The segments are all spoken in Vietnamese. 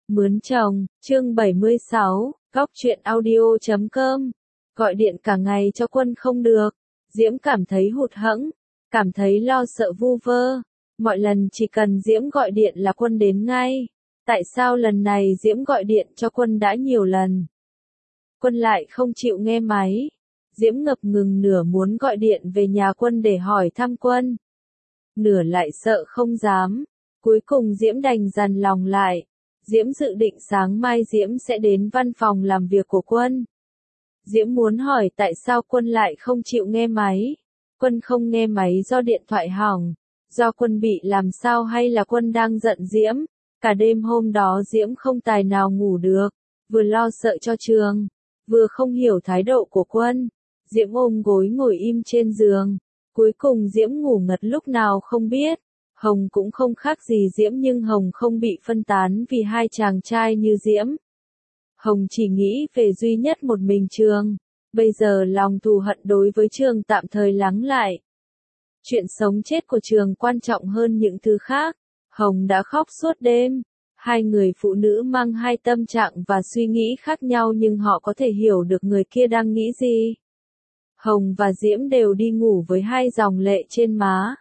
Mướn chồng, chương 76, góc truyện audio.com. Gọi điện cả ngày cho Quân không được. Diễm cảm thấy hụt hẫng, cảm thấy lo sợ vu vơ. Mọi lần chỉ cần Diễm gọi điện là Quân đến ngay. Tại sao lần này Diễm gọi điện cho Quân đã nhiều lần? Quân lại không chịu nghe máy. Diễm ngập ngừng, nửa muốn gọi điện về nhà Quân để hỏi thăm Quân, nửa lại sợ không dám. Cuối cùng Diễm đành dằn lòng lại. Diễm dự định sáng mai Diễm sẽ đến văn phòng làm việc của Quân. Diễm muốn hỏi tại sao Quân lại không chịu nghe máy. Quân không nghe máy do điện thoại hỏng, do Quân bị làm sao hay là Quân đang giận Diễm? Cả đêm hôm đó Diễm không tài nào ngủ được, vừa lo sợ cho Trường, vừa không hiểu thái độ của Quân. Diễm ôm gối ngồi im trên giường. Cuối cùng Diễm ngủ ngật lúc nào không biết. Hồng cũng không khác gì Diễm, nhưng Hồng không bị phân tán vì hai chàng trai như Diễm. Hồng chỉ nghĩ về duy nhất một mình Trường. Bây giờ lòng thù hận đối với Trường tạm thời lắng lại. Chuyện sống chết của Trường quan trọng hơn những thứ khác. Hồng đã khóc suốt đêm. Hai người phụ nữ mang hai tâm trạng và suy nghĩ khác nhau, nhưng họ có thể hiểu được người kia đang nghĩ gì. Hồng và Diễm đều đi ngủ với hai dòng lệ trên má.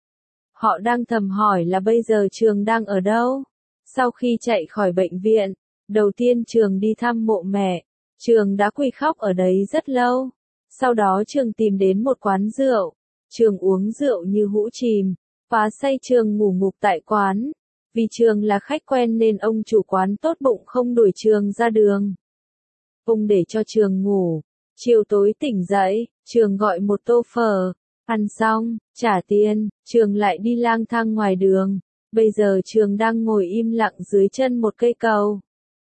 Họ đang thầm hỏi là bây giờ Trường đang ở đâu. Sau khi chạy khỏi bệnh viện, đầu tiên Trường đi thăm mộ mẹ. Trường đã quỳ khóc ở đấy rất lâu. Sau đó Trường tìm đến một quán rượu. Trường uống rượu như hũ chìm, phá say. Trường ngủ ngục tại quán. Vì Trường là khách quen nên ông chủ quán tốt bụng không đuổi Trường ra đường. Ông để cho Trường ngủ. Chiều tối tỉnh dậy, Trường gọi một tô phở. Ăn xong, trả tiền, Trường lại đi lang thang ngoài đường. Bây giờ Trường đang ngồi im lặng dưới chân một cây cầu.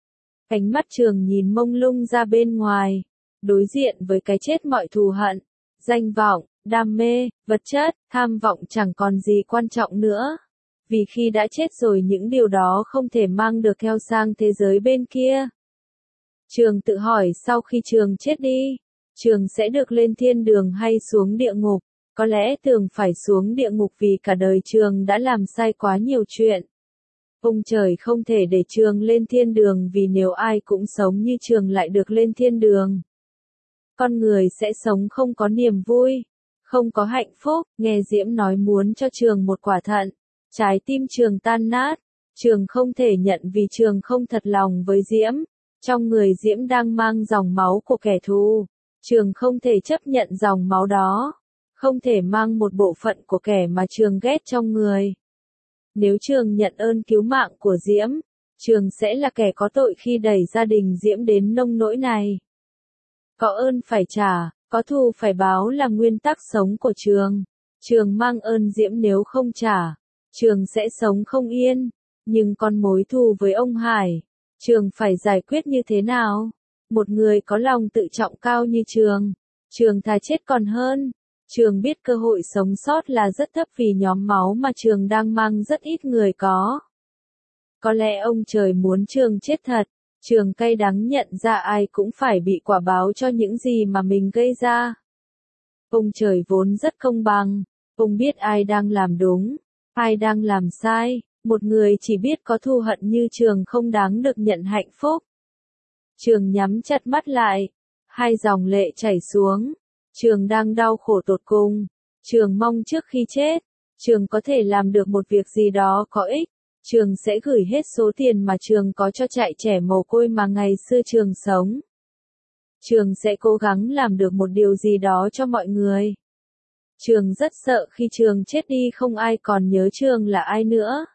Ánh mắt Trường nhìn mông lung ra bên ngoài. Đối diện với cái chết mọi thù hận, danh vọng, đam mê, vật chất, tham vọng chẳng còn gì quan trọng nữa. Vì khi đã chết rồi những điều đó không thể mang được theo sang thế giới bên kia. Trường tự hỏi sau khi Trường chết đi, Trường sẽ được lên thiên đường hay xuống địa ngục? Có lẽ Trường phải xuống địa ngục vì cả đời Trường đã làm sai quá nhiều chuyện. Ông trời không thể để Trường lên thiên đường, vì nếu ai cũng sống như Trường lại được lên thiên đường, con người sẽ sống không có niềm vui, không có hạnh phúc. Nghe Diễm nói muốn cho Trường một quả thận, trái tim Trường tan nát. Trường không thể nhận vì Trường không thật lòng với Diễm. Trong người Diễm đang mang dòng máu của kẻ thù. Trường không thể chấp nhận dòng máu đó. Không thể mang một bộ phận của kẻ mà Trường ghét trong người. Nếu Trường nhận ơn cứu mạng của Diễm, Trường sẽ là kẻ có tội khi đẩy gia đình Diễm đến nông nỗi này. Có ơn phải trả, có thù phải báo là nguyên tắc sống của Trường. Trường mang ơn Diễm, nếu không trả, Trường sẽ sống không yên. Nhưng con mối thù với ông Hải, Trường phải giải quyết như thế nào? Một người có lòng tự trọng cao như Trường thà chết còn hơn. Trường biết cơ hội sống sót là rất thấp vì nhóm máu mà Trường đang mang rất ít người có. Có lẽ ông trời muốn Trường chết thật. Trường cay đắng nhận ra ai cũng phải bị quả báo cho những gì mà mình gây ra. Ông trời vốn rất công bằng. Ông biết ai đang làm đúng, ai đang làm sai. Một người chỉ biết có thù hận như Trường không đáng được nhận hạnh phúc. Trường nhắm chặt mắt lại. Hai dòng lệ chảy xuống. Trường đang đau khổ tột cùng. Trường mong trước khi chết, Trường có thể làm được một việc gì đó có ích. Trường sẽ gửi hết số tiền mà Trường có cho trại trẻ mồ côi mà ngày xưa Trường sống. Trường sẽ cố gắng làm được một điều gì đó cho mọi người. Trường rất sợ khi Trường chết đi không ai còn nhớ Trường là ai nữa.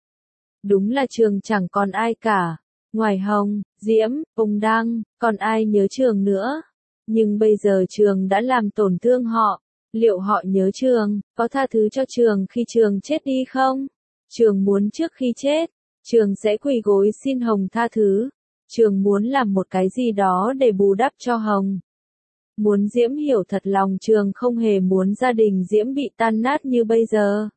Đúng là Trường chẳng còn ai cả. Ngoài Hồng, Diễm, ông Đăng, còn ai nhớ Trường nữa. Nhưng bây giờ Trường đã làm tổn thương họ. Liệu họ nhớ Trường, có tha thứ cho Trường khi Trường chết đi không? Trường muốn trước khi chết, Trường sẽ quỳ gối xin Hồng tha thứ. Trường muốn làm một cái gì đó để bù đắp cho Hồng. Muốn Diễm hiểu thật lòng Trường không hề muốn gia đình Diễm bị tan nát như bây giờ.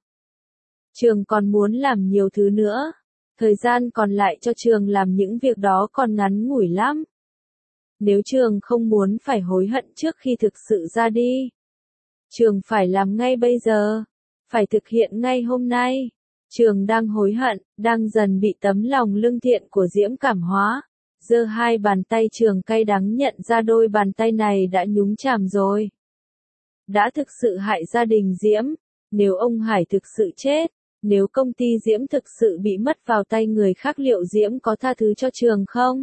Trường còn muốn làm nhiều thứ nữa. Thời gian còn lại cho Trường làm những việc đó còn ngắn ngủi lắm. Nếu Trường không muốn phải hối hận trước khi thực sự ra đi, Trường phải làm ngay bây giờ. Phải thực hiện ngay hôm nay. Trường đang hối hận, đang dần bị tấm lòng lương thiện của Diễm cảm hóa. Giơ hai bàn tay Trường cay đắng nhận ra đôi bàn tay này đã nhúng chàm rồi. Đã thực sự hại gia đình Diễm. Nếu ông Hải thực sự chết, nếu công ty Diễm thực sự bị mất vào tay người khác liệu Diễm có tha thứ cho Trường không?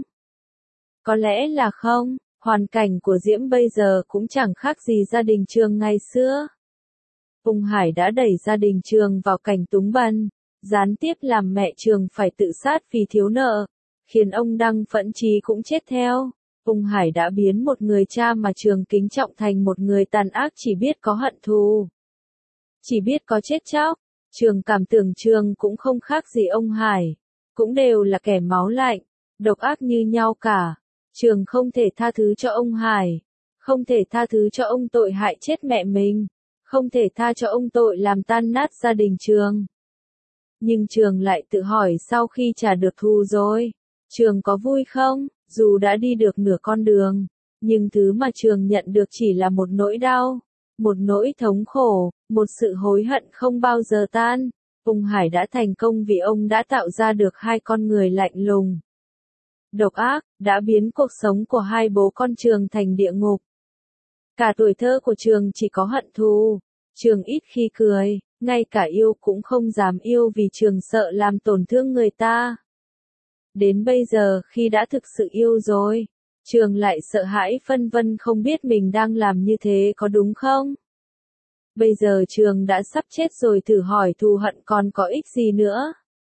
Có lẽ là không, hoàn cảnh của Diễm bây giờ cũng chẳng khác gì gia đình Trường ngày xưa. Ông Hải đã đẩy gia đình Trường vào cảnh túng bần, gián tiếp làm mẹ Trường phải tự sát vì thiếu nợ, khiến ông Đăng Phẫn Chí cũng chết theo. Ông Hải đã biến một người cha mà Trường kính trọng thành một người tàn ác chỉ biết có hận thù, chỉ biết có chết chóc. Trường cảm tưởng Trường cũng không khác gì ông Hải, cũng đều là kẻ máu lạnh, độc ác như nhau cả. Trường không thể tha thứ cho ông Hải, không thể tha thứ cho ông tội hại chết mẹ mình, không thể tha cho ông tội làm tan nát gia đình Trường. Nhưng Trường lại tự hỏi sau khi trả được thù rồi, Trường có vui không? Dù đã đi được nửa con đường, nhưng thứ mà Trường nhận được chỉ là một nỗi đau, một nỗi thống khổ, một sự hối hận không bao giờ tan. Ông Hải đã thành công vì ông đã tạo ra được hai con người lạnh lùng, độc ác, đã biến cuộc sống của hai bố con Trường thành địa ngục. Cả tuổi thơ của Trường chỉ có hận thù, Trường ít khi cười, ngay cả yêu cũng không dám yêu vì Trường sợ làm tổn thương người ta. Đến bây giờ khi đã thực sự yêu rồi, Trường lại sợ hãi phân vân không biết mình đang làm như thế có đúng không? Bây giờ Trường đã sắp chết rồi thử hỏi thù hận còn có ích gì nữa?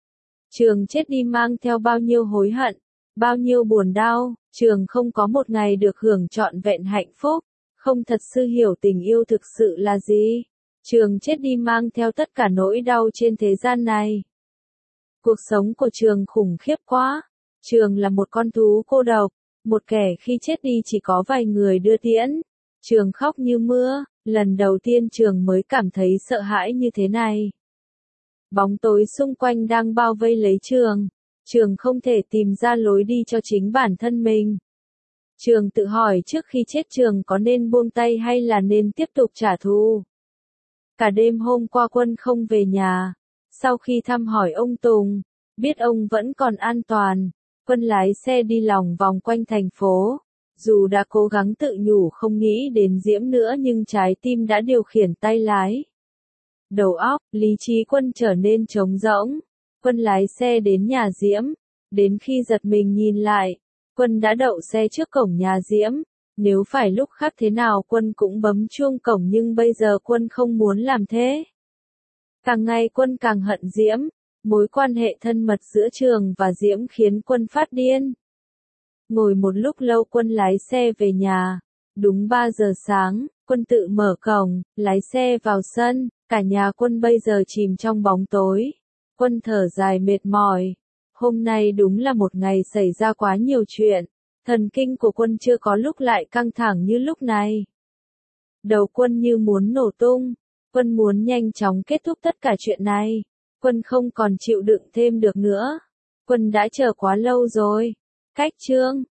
Trường chết đi mang theo bao nhiêu hối hận, bao nhiêu buồn đau, Trường không có một ngày được hưởng trọn vẹn hạnh phúc, không thật sự hiểu tình yêu thực sự là gì. Trường chết đi mang theo tất cả nỗi đau trên thế gian này. Cuộc sống của Trường khủng khiếp quá. Trường là một con thú cô độc, một kẻ khi chết đi chỉ có vài người đưa tiễn. Trường khóc như mưa, lần đầu tiên Trường mới cảm thấy sợ hãi như thế này. Bóng tối xung quanh đang bao vây lấy Trường. Trường không thể tìm ra lối đi cho chính bản thân mình. Trường tự hỏi trước khi chết Trường có nên buông tay hay là nên tiếp tục trả thù. Cả đêm hôm qua Quân không về nhà. Sau khi thăm hỏi ông Tùng, biết ông vẫn còn an toàn, Quân lái xe đi lòng vòng quanh thành phố. Dù đã cố gắng tự nhủ không nghĩ đến Diễm nữa nhưng trái tim đã điều khiển tay lái. Đầu óc, lý trí Quân trở nên trống rỗng. Quân lái xe đến nhà Diễm. Đến khi giật mình nhìn lại, Quân đã đậu xe trước cổng nhà Diễm. Nếu phải lúc khác thế nào Quân cũng bấm chuông cổng nhưng bây giờ Quân không muốn làm thế. Càng ngày Quân càng hận Diễm. Mối quan hệ thân mật giữa Trường và Diễm khiến Quân phát điên. Ngồi một lúc lâu Quân lái xe về nhà. Đúng 3 giờ sáng, Quân tự mở cổng, lái xe vào sân. Cả nhà Quân bây giờ chìm trong bóng tối. Quân thở dài mệt mỏi. Hôm nay đúng là một ngày xảy ra quá nhiều chuyện. Thần kinh của Quân chưa có lúc lại căng thẳng như lúc này. Đầu Quân như muốn nổ tung. Quân muốn nhanh chóng kết thúc tất cả chuyện này. Quân không còn chịu đựng thêm được nữa. Quân đã chờ quá lâu rồi. Cách chương